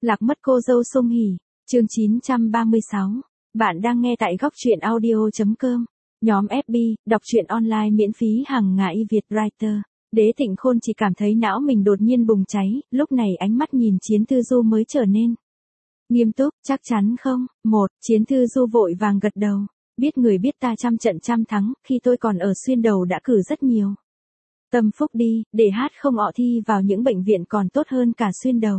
Lạc mất cô dâu Song Hỷ, chương 936. Bạn đang nghe tại góc truyện audio.com. Nhóm FB, đọc truyện online miễn phí hàng ngày Việt Writer. Đế Tịnh Khôn chỉ cảm thấy não mình đột nhiên bùng cháy, lúc này ánh mắt nhìn Chiến Thư Du mới trở nên nghiêm túc. Chắc chắn không? Chiến Thư Du vội vàng gật đầu. Biết người biết ta trăm trận trăm thắng, khi tôi còn ở Xuyên Đầu đã cử rất nhiều tâm phúc đi, để hát không ọ thi vào những bệnh viện còn tốt hơn cả Xuyên Đầu.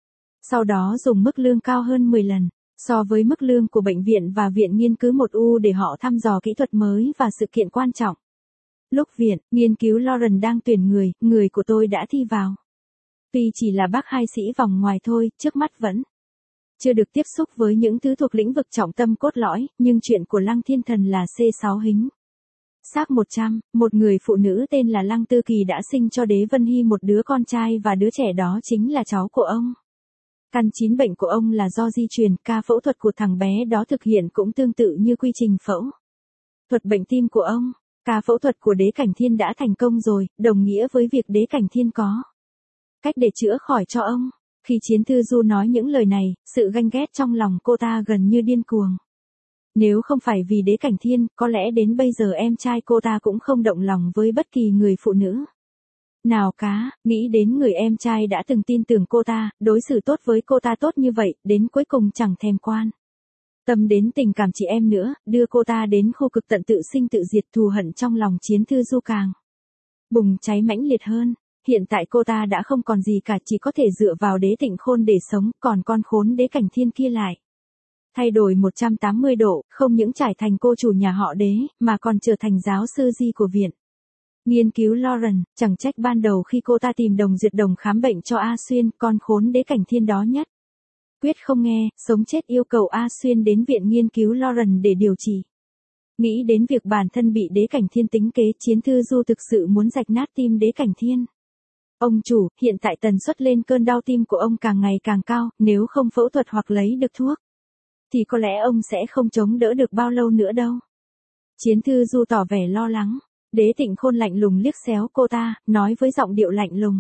Sau đó dùng mức lương cao hơn 10 lần, so với mức lương của bệnh viện và viện nghiên cứu 1U để họ thăm dò kỹ thuật mới và sự kiện quan trọng. Lúc viện, nghiên cứu Lauren đang tuyển người của tôi đã thi vào. Tuy chỉ là bác hai sĩ vòng ngoài thôi, trước mắt vẫn chưa được tiếp xúc với những thứ thuộc lĩnh vực trọng tâm cốt lõi, nhưng chuyện của Lăng Thiên Thần là C6 hính. Xác 100, một người phụ nữ tên là Lăng Tư Kỳ đã sinh cho Đế Vân Hy một đứa con trai và đứa trẻ đó chính là cháu của ông. Căn chín bệnh của ông là do di truyền, ca phẫu thuật của thằng bé đó thực hiện cũng tương tự như quy trình phẫu thuật bệnh tim của ông. Ca phẫu thuật của Đế Cảnh Thiên đã thành công rồi, đồng nghĩa với việc Đế Cảnh Thiên có cách để chữa khỏi cho ông. Khi Chiến Thư Du nói những lời này, sự ganh ghét trong lòng cô ta gần như điên cuồng. Nếu không phải vì Đế Cảnh Thiên, có lẽ đến bây giờ em trai cô ta cũng không động lòng với bất kỳ người phụ nữ nào cả. Nghĩ đến người em trai đã từng tin tưởng cô ta, đối xử tốt với cô ta tốt như vậy, đến cuối cùng chẳng thèm quan tâm đến tình cảm chị em nữa, đưa cô ta đến khu cực tận tự sinh tự diệt. Thù hận trong lòng Chiến Thư Du càng bùng cháy mãnh liệt hơn. Hiện tại cô ta đã không còn gì cả, chỉ có thể dựa vào Đế Tịnh Khôn để sống, còn con khốn Đế Cảnh Thiên kia lại thay đổi 180 độ, không những trải thành cô chủ nhà họ Đế, mà còn trở thành giáo sư di của viện nghiên cứu Lauren. Chẳng trách ban đầu khi cô ta tìm Đồng Duyệt Đồng khám bệnh cho A Xuyên, con khốn Đế Cảnh Thiên đó nhất quyết không nghe, sống chết yêu cầu A Xuyên đến viện nghiên cứu Lauren để điều trị. Nghĩ đến việc bản thân bị Đế Cảnh Thiên tính kế, Chiến Thư Du thực sự muốn rạch nát tim Đế Cảnh Thiên. Ông chủ, hiện tại tần suất lên cơn đau tim của ông càng ngày càng cao, nếu không phẫu thuật hoặc lấy được thuốc thì có lẽ ông sẽ không chống đỡ được bao lâu nữa đâu. Chiến Thư Du tỏ vẻ lo lắng. Đế Tịnh Khôn lạnh lùng liếc xéo cô ta, nói với giọng điệu lạnh lùng.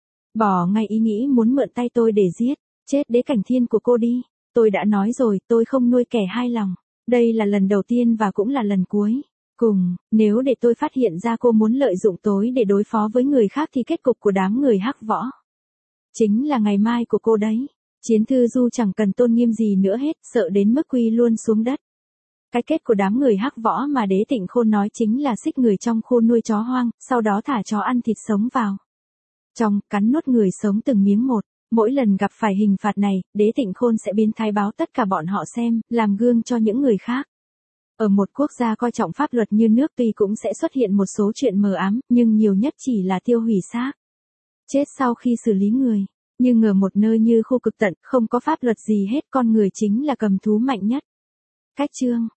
Bỏ ngay ý nghĩ muốn mượn tay tôi để giết chết Đế Cảnh Thiên của cô đi. Tôi đã nói rồi, tôi không nuôi kẻ hai lòng. Đây là lần đầu tiên và cũng là lần cuối cùng. Nếu để tôi phát hiện ra cô muốn lợi dụng tối để đối phó với người khác thì kết cục của đám người Hắc Võ chính là ngày mai của cô đấy. Chiến Thư Du chẳng cần tôn nghiêm gì nữa hết, sợ đến mức quy luôn xuống đất. Cái kết của đám người Hắc Võ mà Đế Tịnh Khôn nói chính là xích người trong khu nuôi chó hoang, sau đó thả chó ăn thịt sống vào trong, cắn nuốt người sống từng miếng một. Mỗi lần gặp phải hình phạt này, Đế Tịnh Khôn sẽ biến thái báo tất cả bọn họ xem, làm gương cho những người khác. Ở một quốc gia coi trọng pháp luật như nước, tuy cũng sẽ xuất hiện một số chuyện mờ ám, nhưng nhiều nhất chỉ là tiêu hủy xác chết sau khi xử lý người. Nhưng ở một nơi như khu cực tận, không có pháp luật gì hết, con người chính là cầm thú mạnh nhất. Cách chương